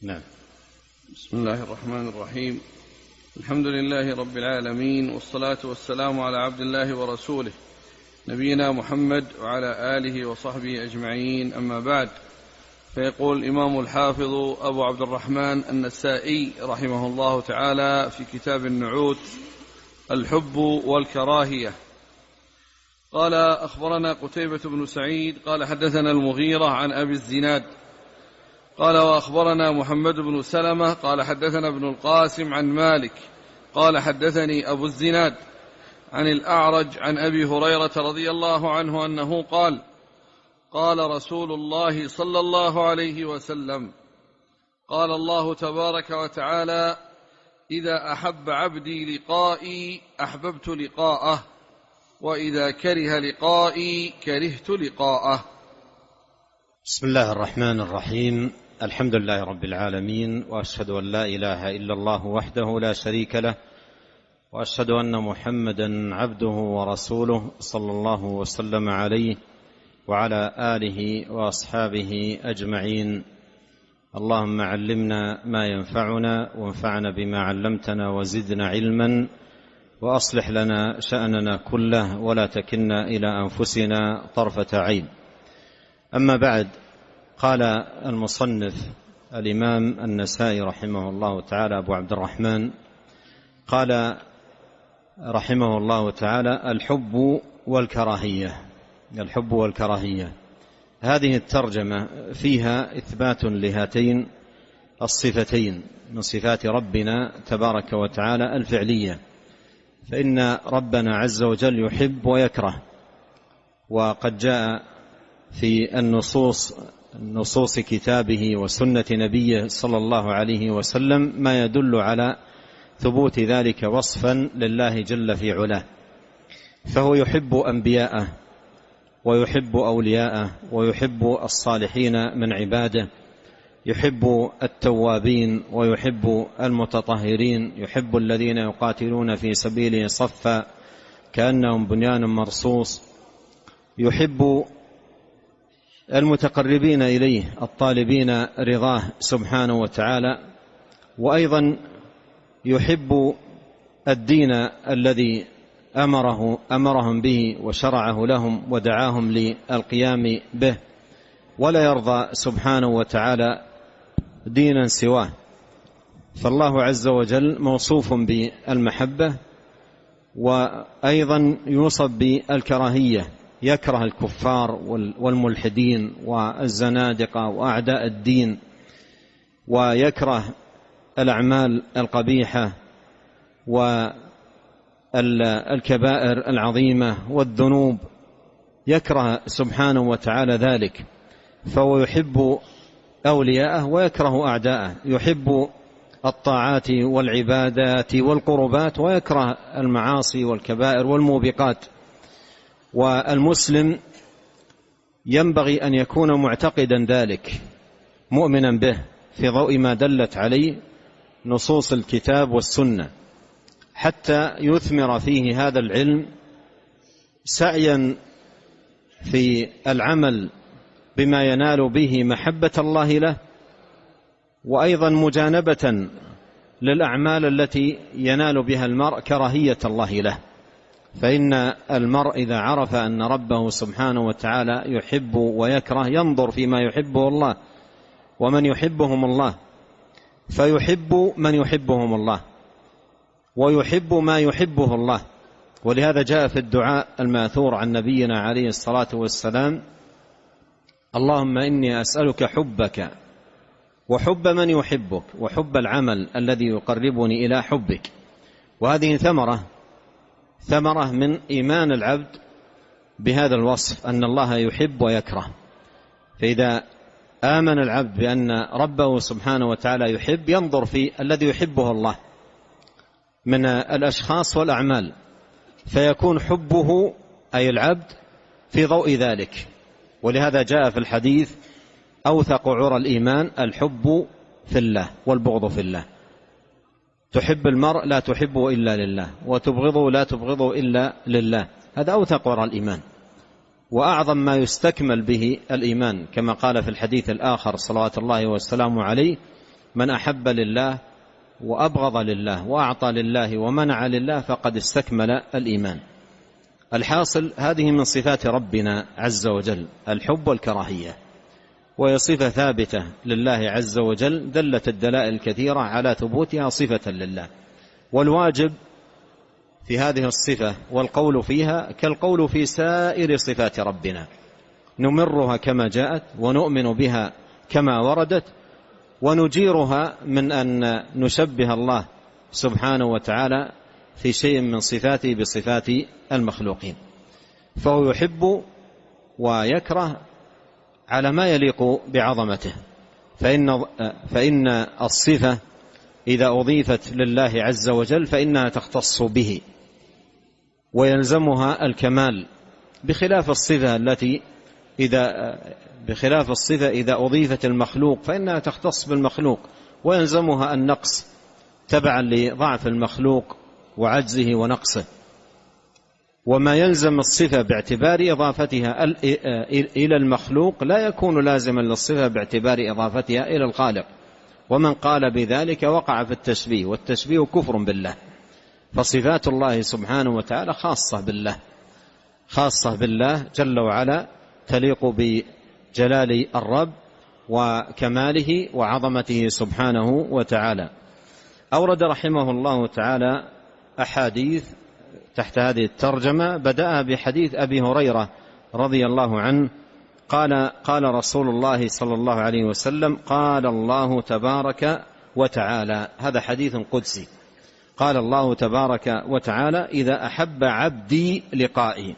نعم. بسم الله الرحمن الرحيم. الحمد لله رب العالمين، والصلاة والسلام على عبد الله ورسوله نبينا محمد وعلى آله وصحبه أجمعين، أما بعد. فيقول الإمام الحافظ أبو عبد الرحمن النسائي رحمه الله تعالى في كتاب النعوت: الحب والكراهية. قال: أخبرنا قتيبة بن سعيد قال حدثنا المغيرة عن أبي الزناد قال: وأخبرنا محمد بن سلمة قال حدثنا ابن القاسم عن مالك قال حدثني أبو الزناد عن الأعرج عن أبي هريرة رضي الله عنه أنه قال: قال رسول الله صلى الله عليه وسلم: قال الله تبارك وتعالى: إذا أحب عبدي لقائي أحببت لقاءه، وإذا كره لقائي كرهت لقاءه. بسم الله الرحمن الرحيم. الحمد لله رب العالمين، وأشهد أن لا إله إلا الله وحده لا شريك له، وأشهد أن محمدا عبده ورسوله صلى الله وسلم عليه وعلى آله وأصحابه أجمعين. اللهم علمنا ما ينفعنا، وانفعنا بما علمتنا، وزدنا علما، وأصلح لنا شأننا كله، ولا تكلنا إلى أنفسنا طرفة عين. أما بعد، قال المصنف الإمام النسائي رحمه الله تعالى أبو عبد الرحمن، قال رحمه الله تعالى: الحب والكراهية. الحب والكراهية، هذه الترجمة فيها إثبات لهاتين الصفتين من صفات ربنا تبارك وتعالى الفعلية، فإن ربنا عز وجل يحب ويكره، وقد جاء في النصوص كتابه وسنة نبيه صلى الله عليه وسلم ما يدل على ثبوت ذلك وصفا لله جل في علاه. فهو يحب أنبياءه، ويحب أولياءه، ويحب الصالحين من عباده، يحب التوابين، ويحب المتطهرين، يحب الذين يقاتلون في سبيله صفا كأنهم بنيان مرصوص، يحب المتقربين إليه الطالبين رضاه سبحانه وتعالى، وأيضا يحب الدين الذي أمرهم به وشرعه لهم ودعاهم للقيام به، ولا يرضى سبحانه وتعالى دينا سواه. فالله عز وجل موصوف بالمحبة، وأيضا يوصف بالكراهية، يكره الكفار والملحدين والزنادقة وأعداء الدين، ويكره الأعمال القبيحة والكبائر العظيمة والذنوب، يكره سبحانه وتعالى ذلك. فهو يحب أولياءه ويكره أعداءه، يحب الطاعات والعبادات والقربات، ويكره المعاصي والكبائر والموبقات. والمسلم ينبغي أن يكون معتقدا ذلك، مؤمنا به في ضوء ما دلت عليه نصوص الكتاب والسنة، حتى يثمر فيه هذا العلم سعيا في العمل بما ينال به محبة الله له، وأيضا مجانبة للأعمال التي ينال بها المرء كراهية الله له. فإن المرء إذا عرف أن ربه سبحانه وتعالى يحب ويكره ينظر فيما يحبه الله ومن يحبهم الله، فيحب من يحبهم الله، ويحب ما يحبه الله. ولهذا جاء في الدعاء الماثور عن نبينا عليه الصلاة والسلام: اللهم إني أسألك حبك وحب من يحبك، وحب العمل الذي يقربني إلى حبك. وهذه ثمرة من إيمان العبد بهذا الوصف، أن الله يحب ويكره. فإذا آمن العبد بأن ربه سبحانه وتعالى يحب، ينظر في الذي يحبه الله من الأشخاص والأعمال، فيكون حبه أي العبد في ضوء ذلك. ولهذا جاء في الحديث: أوثق عرى الإيمان الحب في الله والبغض في الله. تحب المرء لا تحبه إلا لله، وتبغضه لا تبغضه إلا لله. هذا أوثق عرى الإيمان، وأعظم ما يستكمل به الإيمان، كما قال في الحديث الآخر صلوات الله والسلام عليه: من أحب لله وأبغض لله وأعطى لله ومنع لله فقد استكمل الإيمان. الحاصل هذه من صفات ربنا عز وجل الحب والكراهية، وهي صفة ثابتة لله عز وجل، دلت الدلائل الكثيرة على ثبوتها صفة لله. والواجب في هذه الصفة والقول فيها كالقول في سائر صفات ربنا، نمرها كما جاءت ونؤمن بها كما وردت، ونجيرها من أن نشبه الله سبحانه وتعالى في شيء من صفاته بصفات المخلوقين. فهو يحب ويكره على ما يليق بعظمته، فإن الصفة إذا أضيفت لله عز وجل فإنها تختص به ويلزمها الكمال، بخلاف الصفة إذا أضيفت المخلوق فإنها تختص بالمخلوق ويلزمها النقص تبعا لضعف المخلوق وعجزه ونقصه. وما يلزم الصفة باعتبار إضافتها إلى المخلوق لا يكون لازما للصفة باعتبار إضافتها إلى الخالق، ومن قال بذلك وقع في التشبيه، والتشبيه كفر بالله. فصفات الله سبحانه وتعالى خاصة بالله جل وعلا، تليق بجلال الرب وكماله وعظمته سبحانه وتعالى. أورد رحمه الله تعالى أحاديث تحت هذه الترجمة، بدأ بحديث أبي هريرة رضي الله عنه قال رسول الله صلى الله عليه وسلم: قال الله تبارك وتعالى، هذا حديث قدسي، قال الله تبارك وتعالى: إذا أحب عبدي لقائي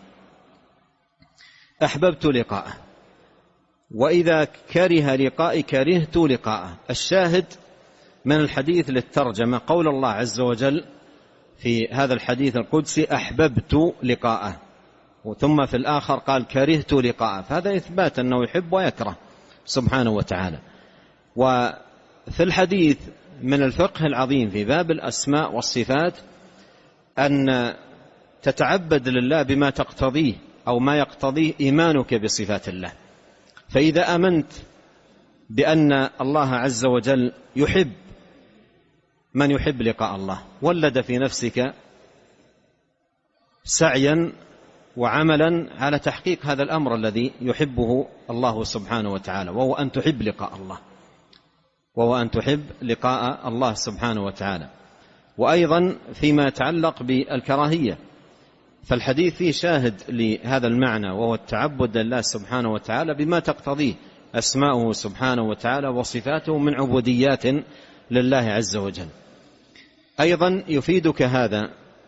أحببت لقاءه، وإذا كره لقائي كرهت لقاءه. الشاهد من الحديث للترجمة قول الله عز وجل في هذا الحديث القدسي: أحببت لقاءه، ثم في الآخر قال كرهت لقاءه، فهذا إثبات أنه يحب ويكره سبحانه وتعالى. وفي الحديث من الفقه العظيم في باب الأسماء والصفات أن تتعبد لله بما تقتضيه أو ما يقتضيه إيمانك بصفات الله. فإذا آمنت بأن الله عز وجل يحب من يحب لقاء الله، ولد في نفسك سعيا وعملا على تحقيق هذا الأمر الذي يحبه الله سبحانه وتعالى، وهو أن تحب لقاء الله سبحانه وتعالى. وأيضا فيما يتعلق بالكراهية، فالحديث فيه شاهد لهذا المعنى، وهو التعبد لله سبحانه وتعالى بما تقتضيه أسماؤه سبحانه وتعالى وصفاته من عبوديات لله عز وجل. أيضا يفيدك هذا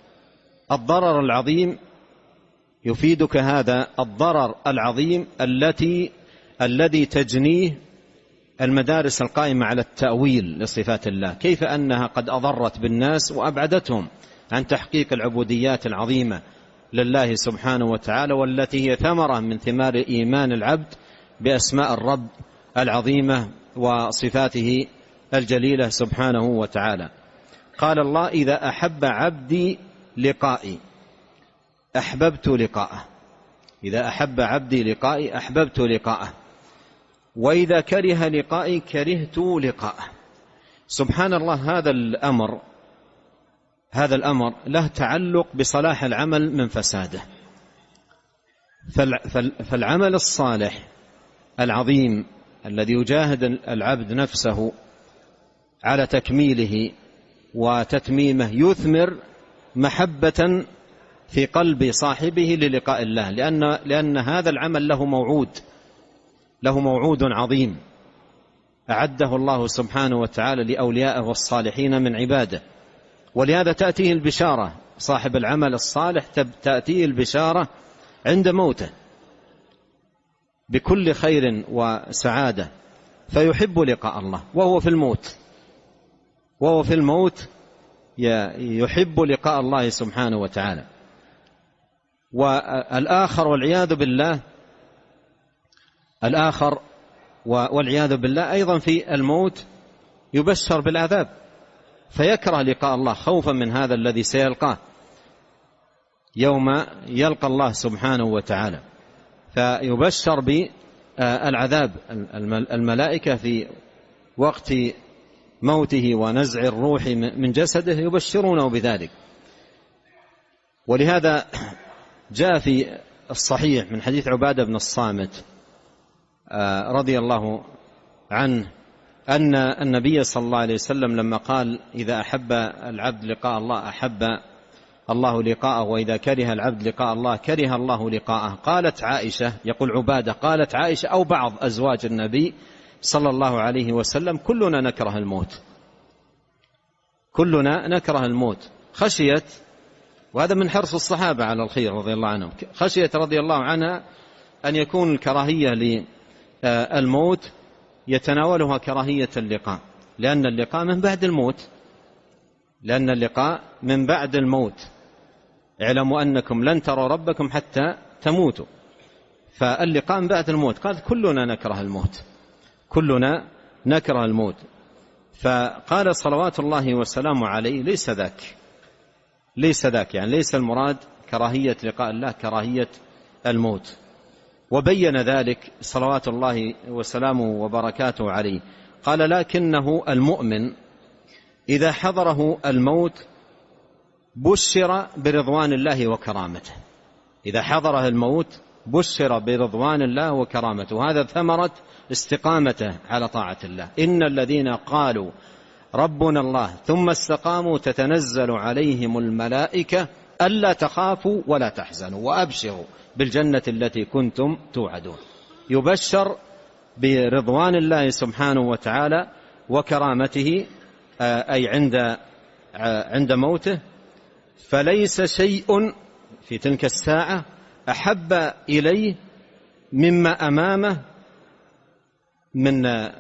الضرر العظيم الذي تجنيه المدارس القائمة على التأويل لصفات الله، كيف أنها قد أضرت بالناس وأبعدتهم عن تحقيق العبوديات العظيمة لله سبحانه وتعالى، والتي هي ثمرة من ثمار إيمان العبد بأسماء الرب العظيمة وصفاته الجليلة سبحانه وتعالى. قال الله: إذا أحب عبدي لقائي أحببت لقاءه، إذا أحب عبدي لقائي أحببت لقاءه، وإذا كره لقائي كرهت لقاءه. سبحان الله، هذا الأمر له تعلق بصلاح العمل من فساده. فالعمل الصالح العظيم الذي يجاهد العبد نفسه على تكميله وتتميمه يثمر محبة في قلب صاحبه للقاء الله، لأن هذا العمل له موعود عظيم أعده الله سبحانه وتعالى لأوليائه والصالحين من عباده. ولهذا تأتيه البشارة، صاحب العمل الصالح تأتيه البشارة عند موته بكل خير وسعادة، فيحب لقاء الله وهو في الموت يحب لقاء الله سبحانه وتعالى. والآخر والعياذ بالله أيضا في الموت يبشر بالعذاب، فيكره لقاء الله خوفا من هذا الذي سيلقاه يوم يلقى الله سبحانه وتعالى، فيبشر بالعذاب. الملائكة في وقت موته ونزع الروح من جسده يبشرونه بذلك. ولهذا جاء في الصحيح من حديث عبادة بن الصامت رضي الله عنه أن النبي صلى الله عليه وسلم لما قال: إذا أحب العبد لقاء الله أحب الله لقاءه، وإذا كره العبد لقاء الله كره الله لقاءه. قالت عائشة، يقول عبادة، قالت عائشة أو بعض أزواج النبي صلى الله عليه وسلم: كلنا نكره الموت، كلنا نكره الموت، خشيت، وهذا من حرص الصحابة على الخير رضي الله عنهم، خشيت رضي الله عنها أن يكون الكراهية للموت يتناولها كراهية اللقاء، لأن اللقاء من بعد الموت، لأن اللقاء من بعد الموت. اعلموا أنكم لن تروا ربكم حتى تموتوا، فاللقاء من بعد الموت. قالت: كلنا نكره الموت، كلنا نكره الموت. فقال صلوات الله وسلامه عليه: ليس ذاك، يعني ليس المراد كراهية لقاء الله، كراهية الموت. وبين ذلك صلوات الله وسلامه وبركاته عليه، قال: لكنه المؤمن إذا حضره الموت بشر برضوان الله وكرامته، إذا حضره الموت بشر برضوان الله وكرامته، وهذا ثمرة استقامته على طاعة الله. إن الذين قالوا ربنا الله ثم استقاموا تتنزل عليهم الملائكة ألا تخافوا ولا تحزنوا وأبشروا بالجنة التي كنتم توعدون. يبشر برضوان الله سبحانه وتعالى وكرامته أي عند موته. فليس شيء في تلك الساعة أحب إليه مما أمامه من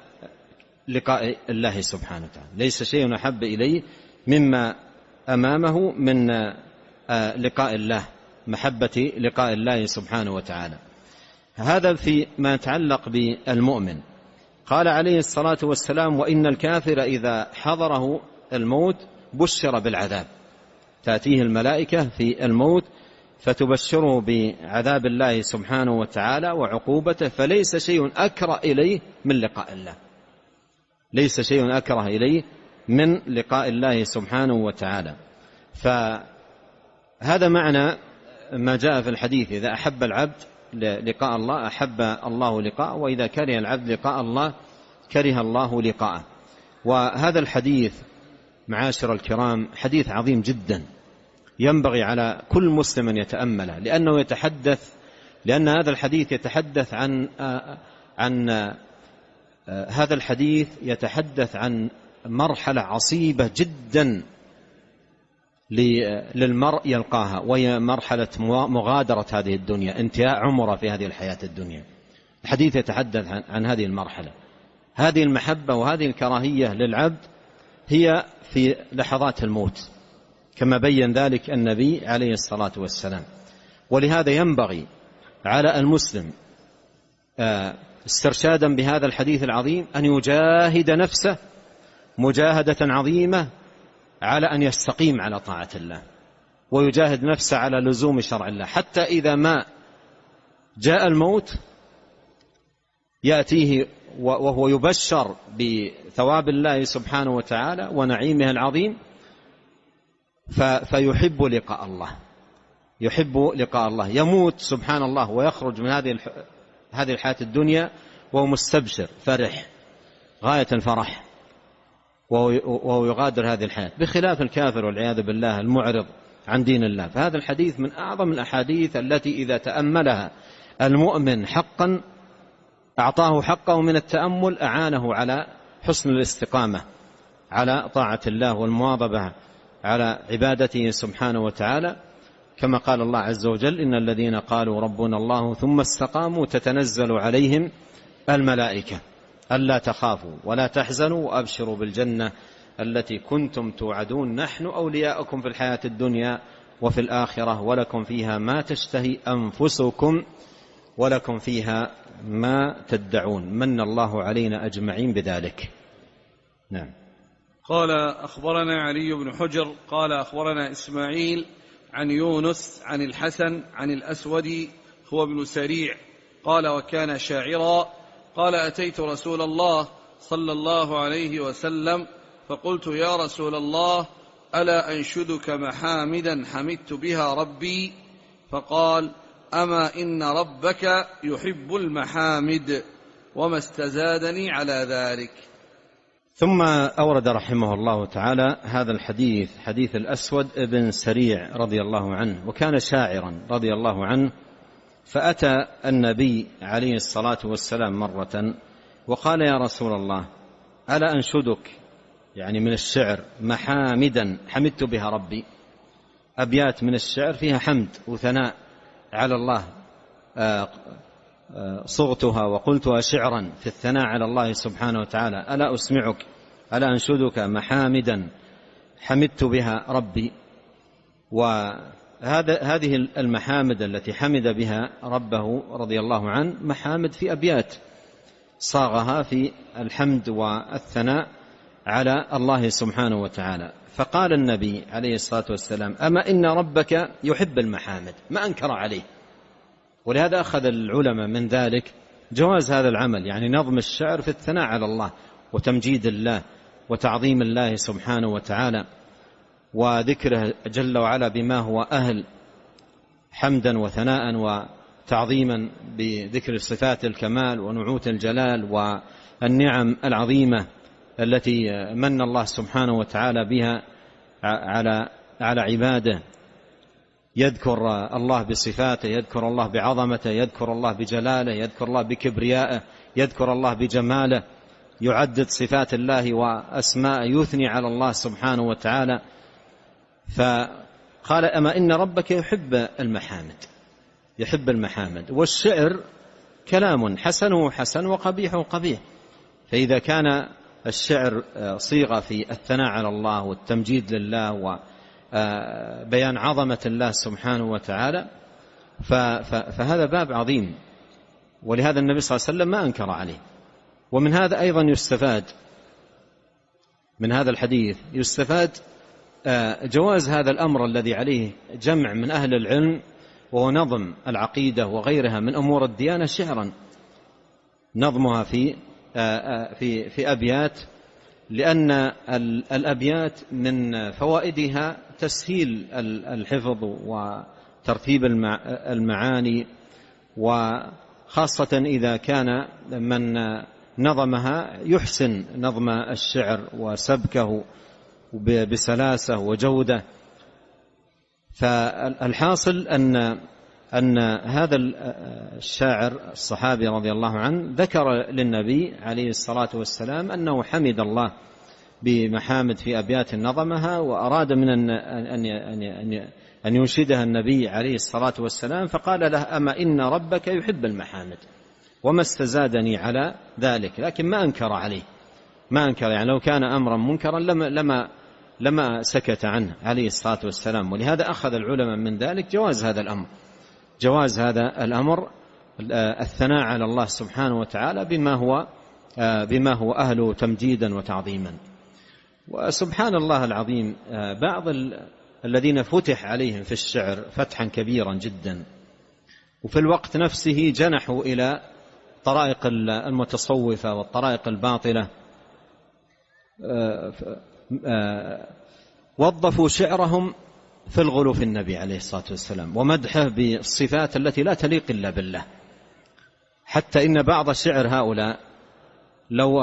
لقاء الله سبحانه وتعالى، ليس شيء أحب إليه مما أمامه من لقاء الله، محبة لقاء الله سبحانه وتعالى. هذا فيما يتعلق بالمؤمن. قال عليه الصلاة والسلام: وإن الكافر إذا حضره الموت بشر بالعذاب، تأتيه الملائكة في الموت فتبشره بعذاب الله سبحانه وتعالى وعقوبته. فليس شيء أكره إليه من لقاء الله، ليس شيء أكره إليه من لقاء الله سبحانه وتعالى. فهذا معنى ما جاء في الحديث: إذا أحب العبد لقاء الله أحب الله لقاءه، وإذا كره العبد لقاء الله كره الله لقاءه. وهذا الحديث معاشر الكرام حديث عظيم جدا، ينبغي على كل مسلم أن يتأمله، لأن هذا الحديث يتحدث هذا الحديث يتحدث عن مرحلة عصيبة جدا للمرء يلقاها، وهي مرحلة مغادرة هذه الدنيا، انتهاء عمره في هذه الحياة الدنيا. الحديث يتحدث عن هذه المرحلة. هذه المحبة وهذه الكراهية للعبد هي في لحظات الموت، كما بين ذلك النبي عليه الصلاة والسلام. ولهذا ينبغي على المسلم استرشادا بهذا الحديث العظيم أن يجاهد نفسه مجاهدة عظيمة على أن يستقيم على طاعة الله، ويجاهد نفسه على لزوم شرع الله، حتى إذا ما جاء الموت يأتيه وهو يبشر بثواب الله سبحانه وتعالى ونعيمه العظيم، فيحب لقاء الله، يحب لقاء الله، يموت سبحان الله ويخرج من هذه الحياة الدنيا وهو مستبشر فرح غاية الفرح، وهو يغادر هذه الحياة، بخلاف الكافر والعياذ بالله المعرض عن دين الله. فهذا الحديث من أعظم الأحاديث التي إذا تأملها المؤمن حقا أعطاه حقه من التأمل، أعانه على حسن الاستقامة على طاعة الله والمواظبة على عبادته سبحانه وتعالى، كما قال الله عز وجل: إن الذين قالوا ربنا الله ثم استقاموا تتنزل عليهم الملائكة ألا تخافوا ولا تحزنوا وأبشروا بالجنة التي كنتم توعدون نحن أولياؤكم في الحياة الدنيا وفي الآخرة ولكم فيها ما تشتهي أنفسكم ولكم فيها ما تدعون. من الله علينا أجمعين بذلك. نعم. قال: أخبرنا علي بن حجر قال أخبرنا إسماعيل عن يونس عن الحسن عن الأسود هو بن سريع قال: وكان شاعرا. قال: أتيت رسول الله صلى الله عليه وسلم فقلت يا رسول الله ألا أنشدك محامدا حمدت بها ربي؟ فقال أما إن ربك يحب المحامد، وما استزادني على ذلك. ثم أورد رحمه الله تعالى هذا الحديث، حديث الأسود بن سريع رضي الله عنه، وكان شاعرا رضي الله عنه، فأتى النبي عليه الصلاة والسلام مرة وقال يا رسول الله ألا أنشدك، يعني من الشعر، محامدا حمدت بها ربي، أبيات من الشعر فيها حمد وثناء على الله، صغتها وقلتها شعرا في الثناء على الله سبحانه وتعالى، ألا أسمعك، ألا أنشدك محامدا حمدت بها ربي. وهذه المحامد التي حمد بها ربه رضي الله عنه محامد في أبيات صاغها في الحمد والثناء على الله سبحانه وتعالى. فقال النبي عليه الصلاة والسلام أما إن ربك يحب المحامد، ما أنكر عليه. ولهذا أخذ العلماء من ذلك جواز هذا العمل، يعني نظم الشعر في الثناء على الله وتمجيد الله وتعظيم الله سبحانه وتعالى، وذكره جل وعلا بما هو أهل حمدا وثناء وتعظيما بذكر صفات الكمال ونعوت الجلال والنعم العظيمة التي من الله سبحانه وتعالى بها على عباده. يذكر الله بصفاته، يذكر الله بعظمته، يذكر الله بجلاله، يذكر الله بكبريائه، يذكر الله بجماله، يعدد صفات الله وأسماءه، يثني على الله سبحانه وتعالى. فقال أما إن ربك يحب المحامد، يحب المحامد. والشعر كلام حسنه حسن وقبيحه قبيح، فإذا كان الشعر صيغة في الثناء على الله والتمجيد لله وبيان عظمة الله سبحانه وتعالى فهذا باب عظيم، ولهذا النبي صلى الله عليه وسلم ما أنكر عليه. ومن هذا أيضا يستفاد، من هذا الحديث يستفاد جواز هذا الأمر الذي عليه جمع من أهل العلم، وهو نظم العقيدة وغيرها من أمور الديانة شعرا، نظمها في أبيات، لأن الأبيات من فوائدها تسهيل الحفظ وترتيب المعاني، وخاصة إذا كان من نظمها يحسن نظم الشعر وسبكه بسلاسة وجودة. فالحاصل أن هذا الشاعر الصحابي رضي الله عنه ذكر للنبي عليه الصلاة والسلام أنه حمد الله بمحامد في أبيات نظمها، وأراد من أن ينشدها النبي عليه الصلاة والسلام، فقال له أما إن ربك يحب المحامد، وما استزادني على ذلك. لكن ما أنكر عليه، ما أنكر، يعني لو كان أمرا منكرا لما سكت عنه عليه الصلاة والسلام. ولهذا أخذ العلماء من ذلك جواز هذا الأمر، جواز هذا الأمر، الثناء على الله سبحانه وتعالى بما هو أهله تمجيدا وتعظيما. وسبحان الله العظيم، بعض الذين فتح عليهم في الشعر فتحا كبيرا جدا، وفي الوقت نفسه جنحوا إلى طرائق المتصوفة والطرائق الباطلة، وظفوا شعرهم في الغلو في النبي عليه الصلاة والسلام ومدحه بالصفات التي لا تليق إلا بالله، حتى إن بعض شعر هؤلاء لو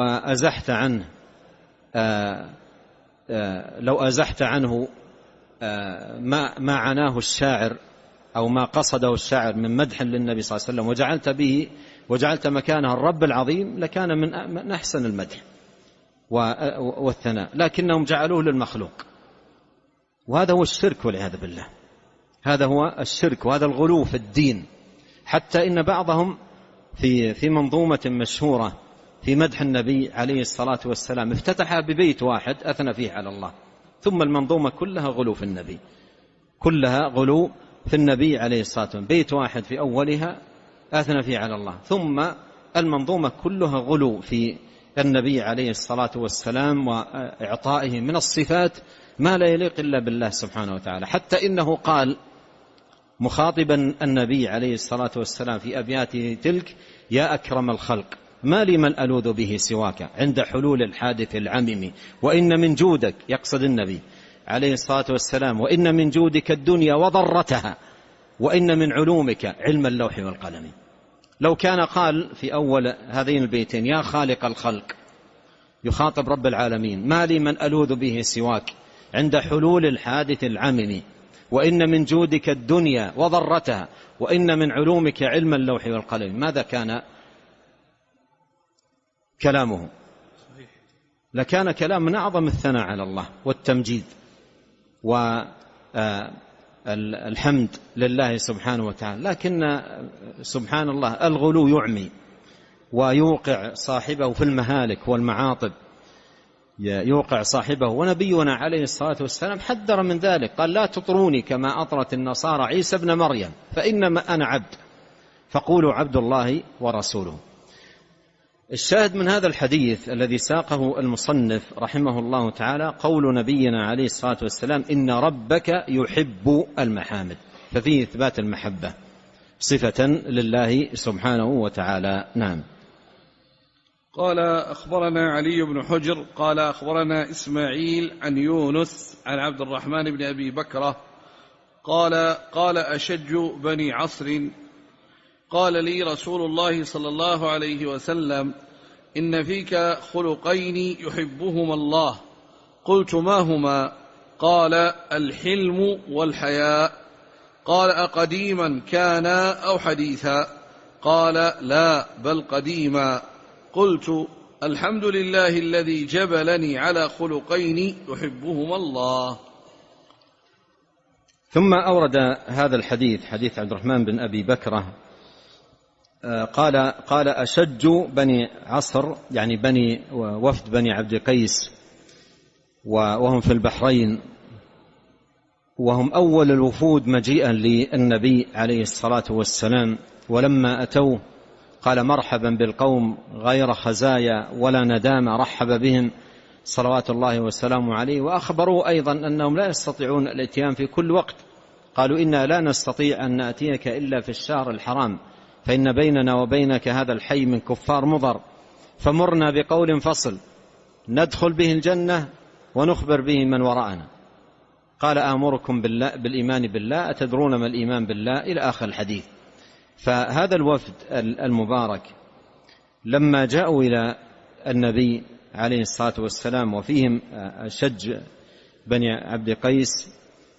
أزحت عنه ما عناه الشاعر أو ما قصده الشاعر من مدح للنبي صلى الله عليه وسلم وجعلت مكانه الرب العظيم، لكان من أحسن المدح والثناء، لكنهم جعلوه للمخلوق، وهذا هو الشرك والعياذ بالله، هذا هو الشرك وهذا الغلو في الدين. حتى إن بعضهم في منظومة مشهورة في مدح النبي عليه الصلاة والسلام افتتحها ببيت واحد أثنى فيه على الله، ثم المنظومة كلها غلو في النبي، كلها غلو في النبي عليه الصلاة والسلام، بيت واحد في أولها أثنى فيه على الله، ثم المنظومة كلها غلو في النبي عليه الصلاة والسلام وإعطائه من الصفات ما لا يليق إلا بالله سبحانه وتعالى. حتى إنه قال مخاطبا النبي عليه الصلاة والسلام في أبياته تلك: يا أكرم الخلق ما لي من ألوذ به سواك عند حلول الحادث العمم، وإن من جودك، يقصد النبي عليه الصلاة والسلام، وإن من جودك الدنيا وضرتها، وإن من علومك علم اللوح والقلم. لو كان قال في أول هذين البيتين يا خالق الخلق، يخاطب رب العالمين، ما لي من ألوذ به سواك عند حلول الحادث العمم، وإن من جودك الدنيا وضرتها، وإن من علومك علم اللوح والقلم، ماذا كان كلامه؟ لكان كلام من أعظم الثناء على الله والتمجيد والحمد لله سبحانه وتعالى. لكن سبحان الله الغلو يعمي ويوقع صاحبه في المهالك والمعاطب، يوقع صاحبه. ونبينا عليه الصلاة والسلام حذر من ذلك، قال لا تطروني كما أطرت النصارى عيسى ابن مريم، فإنما أنا عبد فقولوا عبد الله ورسوله. الشاهد من هذا الحديث الذي ساقه المصنف رحمه الله تعالى قول نبينا عليه الصلاة والسلام إن ربك يحب المحامد، ففيه إثبات المحبة صفة لله سبحانه وتعالى. نعم. قال أخبرنا علي بن حجر قال أخبرنا إسماعيل عن يونس عن عبد الرحمن بن أبي بكرة قال أشج بني عصر قال لي رسول الله صلى الله عليه وسلم إن فيك خلقين يحبهما الله. قلت ما هما؟ قال الحلم والحياء. قال أقديما كان أو حديثا؟ قال لا بل قديما. قلت الحمد لله الذي جبلني على خلقين يحبهما الله. ثم أورد هذا الحديث، حديث عبد الرحمن بن أبي بكرة، قال أشج بني عصر، يعني بني وفد بني عبد قيس، وهم في البحرين، وهم أول الوفود مجيئا للنبي عليه الصلاة والسلام. ولما أتوه قال مرحبا بالقوم غير خزايا ولا ندامة، رحب بهم صلوات الله وسلامه عليه. وأخبروا أيضا أنهم لا يستطيعون الاتيان في كل وقت، قالوا إنا لا نستطيع أن نأتيك إلا في الشهر الحرام، فإن بيننا وبينك هذا الحي من كفار مضر، فمرنا بقول فصل ندخل به الجنة ونخبر به من وراءنا. قال آمركم بالإيمان بالله، أتدرون ما الإيمان بالله؟ إلى آخر الحديث. فهذا الوفد المبارك لما جاءوا إلى النبي عليه الصلاة والسلام وفيهم أشج بني عبد قيس،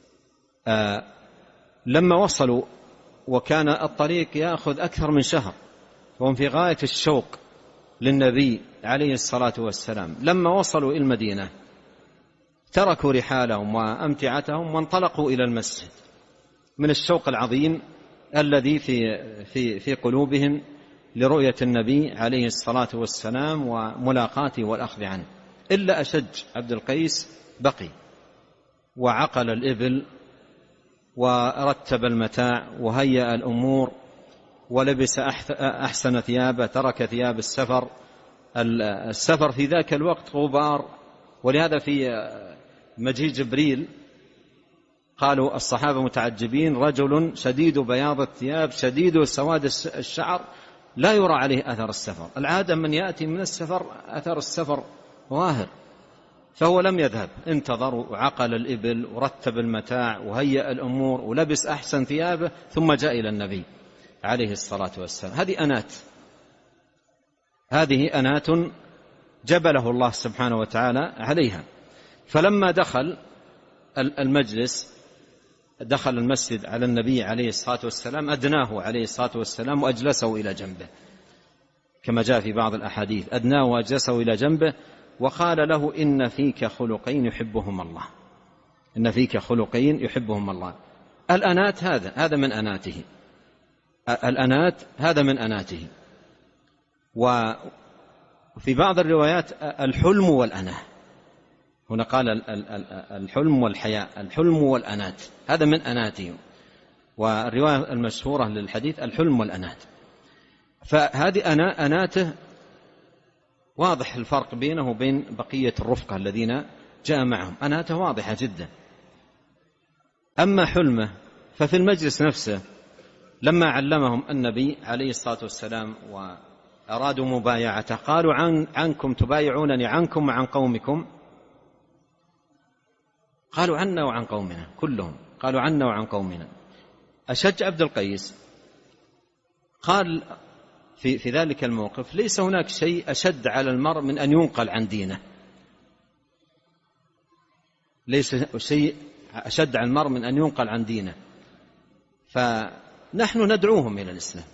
لما وصلوا وكان الطريق يأخذ أكثر من شهر وهم في غاية الشوق للنبي عليه الصلاة والسلام، لما وصلوا إلى المدينة تركوا رحالهم وأمتعتهم وانطلقوا إلى المسجد من الشوق العظيم الذي في قلوبهم لرؤية النبي عليه الصلاة والسلام وملاقاته والأخذ عنه. إلا أشج عبد القيس بقي وعقل الإبل ورتب المتاع وهيأ الأمور ولبس أحسن ثيابه، ترك ثياب السفر. السفر في ذاك الوقت غبار، ولهذا في مجيء جبريل قالوا الصحابة متعجبين رجل شديد بياض الثياب شديد سواد الشعر لا يرى عليه أثر السفر. العادة من يأتي من السفر أثر السفر ظاهر، فهو لم يذهب، انتظر وعقل الإبل ورتب المتاع وهيأ الأمور ولبس أحسن ثيابه ثم جاء إلى النبي عليه الصلاة والسلام. هذه أنات جبله الله سبحانه وتعالى عليها. فلما دخل المجلس، دخل المسجد على النبي عليه الصلاة والسلام، أدناه عليه الصلاة والسلام وأجلسه إلى جنبه كما جاء في بعض الأحاديث، أدناه وأجلسه إلى جنبه وقال له إن فيك خلقين يحبهم الله، إن فيك خلقين يحبهم الله. الأنات هذا من أناته، الأنات هذا من أناته. وفي بعض الروايات الحلم والأناه، هنا قال الحلم والحياء، الحلم والأنات هذا من أناته. والرواية المشهورة للحديث الحلم والأنات. فهذه أناته واضح الفرق بينه وبين بقية الرفقة الذين جاء معهم، أناته واضحة جدا. أما حلمه ففي المجلس نفسه لما علمهم النبي عليه الصلاة والسلام أرادوا مبايعته قالوا عنكم تبايعونني عنكم وعن قومكم؟ قالوا عنا وعن قومنا، كلهم قالوا عنا وعن قومنا. أشج عبد القيس قال في ذلك الموقف: ليس هناك شيء أشد على المرء من أن ينقل عن دينه، ليس شيء أشد على المرء من أن ينقل عن دينه. فنحن ندعوهم إلى الإسلام،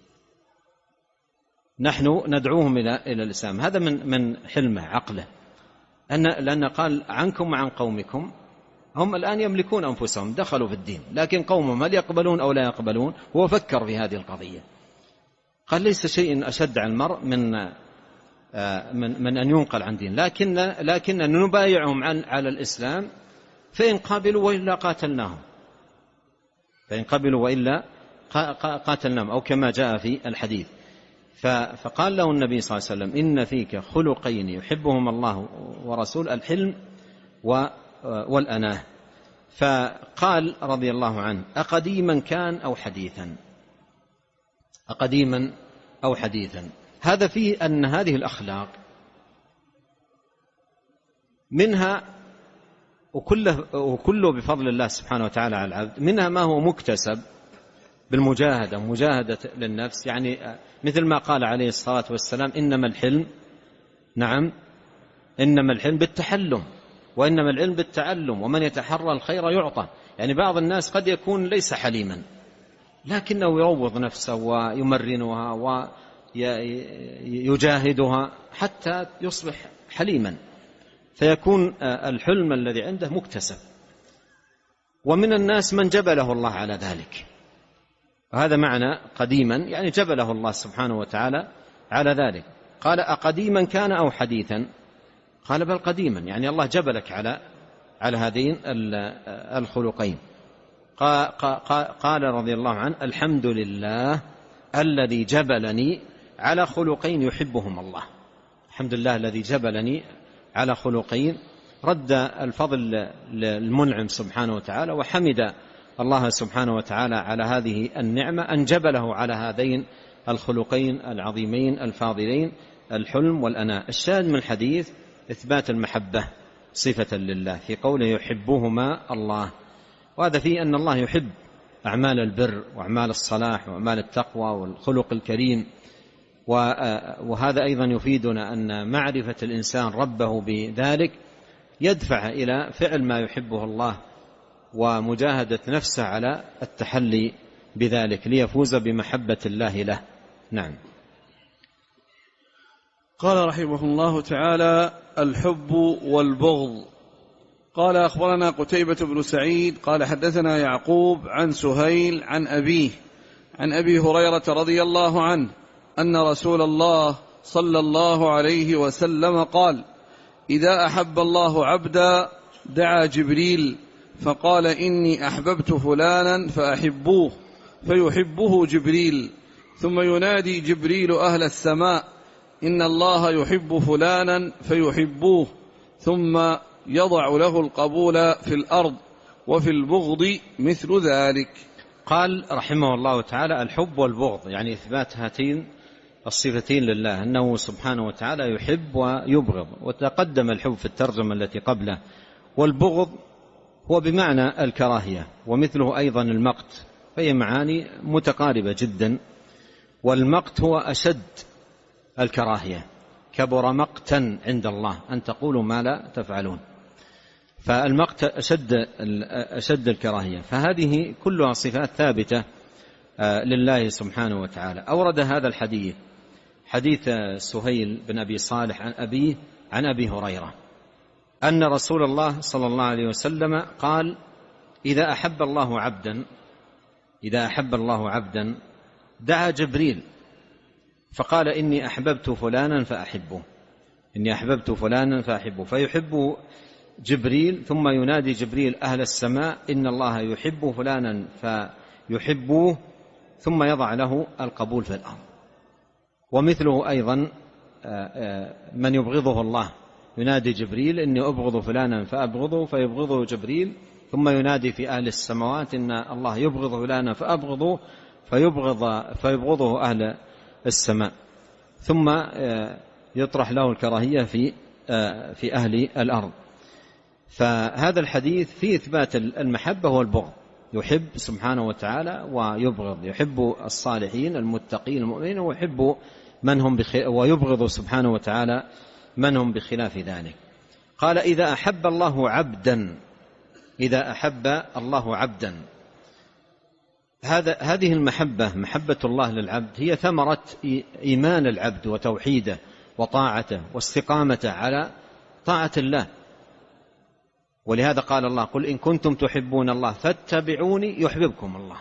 نحن ندعوهم إلى الإسلام. هذا من حلمه عقله، لأن قال عنكم وعن قومكم. هم الآن يملكون أنفسهم، دخلوا في الدين، لكن قومهم هل يقبلون أو لا يقبلون؟ هو فكر في هذه القضية، قال ليس شيء أشد على المرء من أن ينقل عن دين، لكن نبايعهم على الإسلام، فإن قبلوا وإلا قاتلناهم، فإن قبلوا وإلا قاتلناهم، أو كما جاء في الحديث. فقال له النبي صلى الله عليه وسلم: إن فيك خلقين يحبهم الله ورسوله: الحلم والأناه. فقال رضي الله عنه: أقديما كان أو حديثا؟ أقديما أو حديثا. هذا فيه أن هذه الأخلاق منها وكله بفضل الله سبحانه وتعالى على العبد، منها ما هو مكتسب بالمجاهدة، مجاهدة للنفس، يعني مثل ما قال عليه الصلاة والسلام: إنما الحلم، نعم، إنما الحلم بالتحلم، وإنما العلم بالتعلم، ومن يتحرى الخير يعطى. يعني بعض الناس قد يكون ليس حليما، لكنه يروض نفسه ويمرنها ويجاهدها حتى يصبح حليما، فيكون الحلم الذي عنده مكتسب. ومن الناس من جبله الله على ذلك، وهذا معنى قديما، يعني جبله الله سبحانه وتعالى على ذلك. قال: أقديما كان أو حديثا؟ قال: بل قديما، يعني الله جبلك على هذين الخلقين. قال رضي الله عنه: الحمد لله الذي جبلني على خلقين يحبهم الله. الحمد لله الذي جبلني على خلقين، رد الفضل للمنعم سبحانه وتعالى، وحمد الله سبحانه وتعالى على هذه النعمة أن جبله على هذين الخلقين العظيمين الفاضلين، الحلم والأناء. الشاهد من الحديث إثبات المحبة صفة لله في قوله: يحبهما الله. وهذا فيه أن الله يحب أعمال البر وأعمال الصلاح وأعمال التقوى والخلق الكريم. وهذا أيضا يفيدنا أن معرفة الإنسان ربه بذلك يدفع إلى فعل ما يحبه الله، ومجاهدة نفسه على التحلي بذلك ليفوز بمحبة الله له. نعم. قال رحمه الله تعالى: الحب والبغض. قال: أخبرنا قتيبة بن سعيد قال: حدثنا يعقوب عن سهيل عن أبيه عن أبي هريرة رضي الله عنه أن رسول الله صلى الله عليه وسلم قال: إذا أحب الله عبدا دعا جبريل فقال: إني أحببت فلانا فأحبوه، فيحبه جبريل، ثم ينادي جبريل أهل السماء: إن الله يحب فلانا فيحبوه، ثم يضع له القبول في الأرض، وفي البغض مثل ذلك. قال رحمه الله تعالى: الحب والبغض، يعني إثبات هاتين الصفتين لله، أنه سبحانه وتعالى يحب ويبغض. وتقدم الحب في الترجمة التي قبله. والبغض هو بمعنى الكراهية، ومثله أيضا المقت، فهي معاني متقاربة جدا. والمقت هو أشد الكراهية، كبر مقتا عند الله أن تقولوا ما لا تفعلون. فالمقت أشد الكراهية. فهذه كلها صفات ثابتة لله سبحانه وتعالى. أورد هذا الحديث، حديث سهيل بن أبي صالح عن أبيه عن أبي هريرة أن رسول الله صلى الله عليه وسلم قال: إذا أحب الله عبدا دعا جبريل فقال: إني أحببت فلانا فأحبه، فيحبه جبريل، ثم ينادي جبريل أهل السماء: إن الله يحب فلانا فيحبوه، ثم يضع له القبول في الأرض. ومثله أيضا من يبغضه الله، ينادي جبريل: إني أبغض فلانا فأبغضه، فيبغضه جبريل، ثم ينادي في أهل السماوات: إن الله يبغض فلانا فأبغضه، فيبغضه أهل السماء. ثم يطرح له الكراهية في أهل الأرض. فهذا الحديث فيه إثبات المحبة والبغض، يحب سبحانه وتعالى ويبغض، يحب الصالحين المتقين المؤمنين ويحب ويبغض سبحانه وتعالى من هم بخلاف ذلك. قال إذا أحب الله عبدا، هذه المحبة، محبة الله للعبد، هي ثمرة إيمان العبد وتوحيده وطاعته واستقامته على طاعة الله. ولهذا قال الله: قل إن كنتم تحبون الله فاتبعوني يحببكم الله.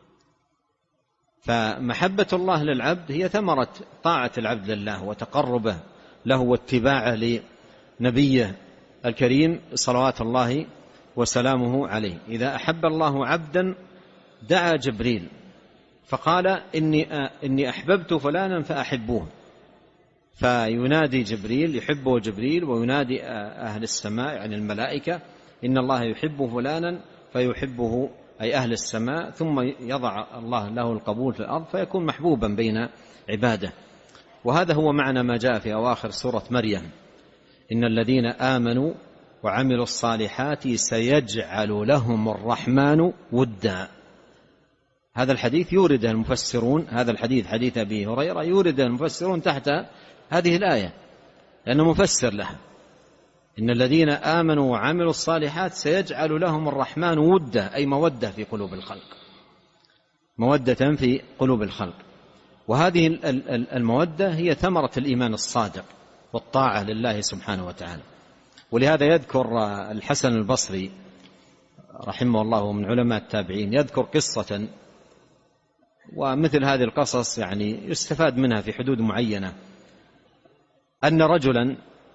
فمحبة الله للعبد هي ثمرة طاعة العبد لله وتقربه له واتباعه لنبيه الكريم صلوات الله وسلامه عليه. إذا أحب الله عبدا دعا جبريل فقال: إني أحببت فلانا فأحبوه، فينادي جبريل، يحبه جبريل، وينادي أهل السماء يعني الملائكة: إن الله يحب فلانا فيحبه أي أهل السماء، ثم يضع الله له القبول في الأرض فيكون محبوبا بين عباده. وهذا هو معنى ما جاء في أواخر سورة مريم: إن الذين آمنوا وعملوا الصالحات سيجعل لهم الرحمن ودا. هذا الحديث يورده المفسرون، هذا الحديث حديث أبي هريرة يورده المفسرون تحت هذه الآية لأنه مفسر لها: إن الذين آمنوا وعملوا الصالحات سيجعل لهم الرحمن ودا، أي مودة في قلوب الخلق، مودة في قلوب الخلق. وهذه المودة هي ثمرة الإيمان الصادق والطاعة لله سبحانه وتعالى. ولهذا يذكر الحسن البصري رحمه الله من علماء التابعين، يذكر قصة، ومثل هذه القصص يعني يستفاد منها في حدود معينة، أن رجلا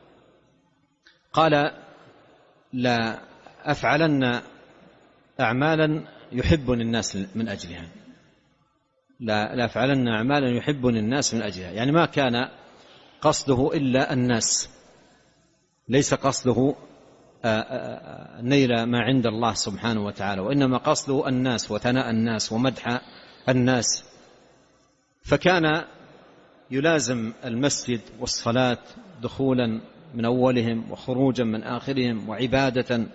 قال: لا أفعلن أعمالا يحبني الناس من أجلها، لا أفعلن أعمالا يحبني الناس من أجلها. يعني ما كان قصده إلا الناس، ليس قصده نيل ما عند الله سبحانه وتعالى، وإنما قصده الناس وثناء الناس ومدح الناس. فكان يلازم المسجد والصلاة دخولا من أولهم وخروجا من آخرهم وعبادة.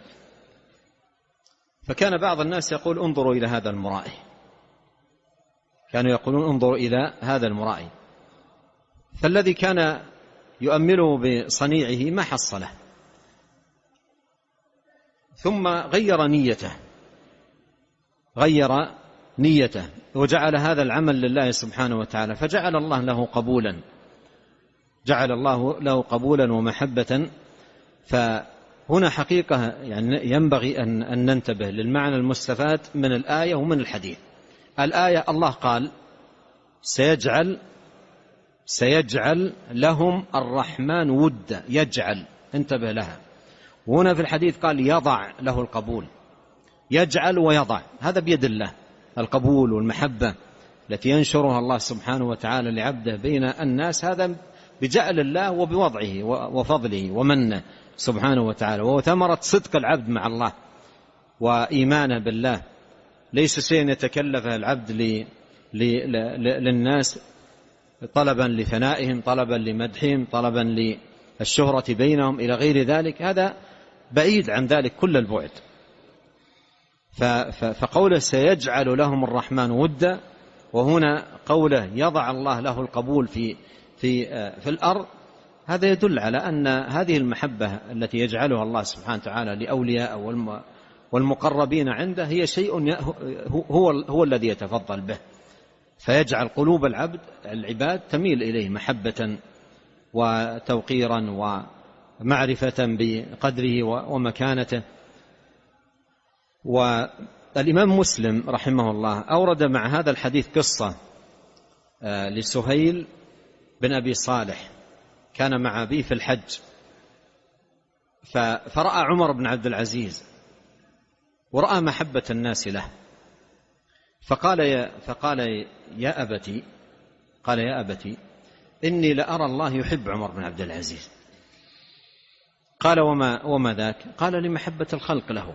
فكان بعض الناس يقول: انظروا إلى هذا المرائي، كانوا يقولون: انظروا إلى هذا المرائي. فالذي كان يؤمله بصنيعه ما حصله، ثم غير نيته وجعل هذا العمل لله سبحانه وتعالى، فجعل الله له قبولا، جعل الله له قبولا ومحبة. فهنا حقيقة يعني ينبغي أن ننتبه للمعنى المستفاد من الآية ومن الحديث. الآية الله قال: سيجعل لهم الرحمن ودا، يجعل، انتبه لها. وهنا في الحديث قال: يضع له القبول، يجعل ويضع، هذا بيد الله. القبول والمحبة التي ينشرها الله سبحانه وتعالى لعبده بين الناس، هذا بجعل الله وبوضعه وفضله ومنه سبحانه وتعالى، وهو ثمرة صدق العبد مع الله وإيمانه بالله. ليس شيء يتكلفه العبد للناس طلبا لثنائهم، طلبا لمدحهم، طلبا للشهرة بينهم إلى غير ذلك، هذا بعيد عن ذلك كل البعد. فقوله سيجعل لهم الرحمن ودا، وهنا قوله يضع الله له القبول في الأرض، هذا يدل على أن هذه المحبة التي يجعلها الله سبحانه وتعالى لأولياء والمقربين عنده هي شيء هو الذي يتفضل به، فيجعل قلوب العباد تميل إليه محبة وتوقيرا ومعرفة بقدره ومكانته. والإمام مسلم رحمه الله أورد مع هذا الحديث قصة لسهيل بن أبي صالح، كان مع أبيه في الحج، فرأى عمر بن عبد العزيز ورأى محبة الناس له، فقال يا أبتي إني لأرى الله يحب عمر بن عبد العزيز. قال وما ذاك؟ قال لمحبة الخلق له.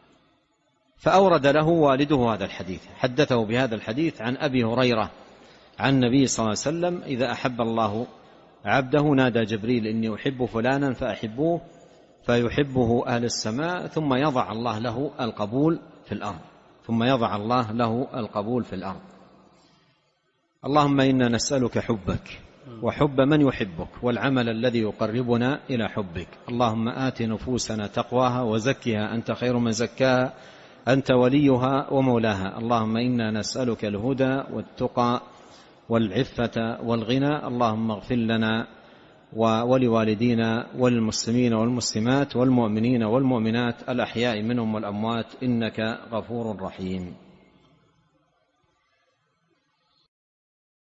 فأورد له والده هذا الحديث، حدثه بهذا الحديث عن أبي هريرة عن النبي صلى الله عليه وسلم: إذا أحب الله عبده نادى جبريل: إني أحب فلانا فأحبوه، فيحبه أهل السماء، ثم يضع الله له القبول في الأرض. اللهم إنا نسألك حبك وحب من يحبك والعمل الذي يقربنا إلى حبك. اللهم آت نفوسنا تقواها وزكها أنت خير من زكاها، أنت وليها ومولاها. اللهم إنا نسألك الهدى والتقى والعفة والغنى. اللهم اغفر لنا ولوالدينا والمسلمين والمسلمات والمؤمنين والمؤمنات الأحياء منهم والأموات، إنك غفور رحيم.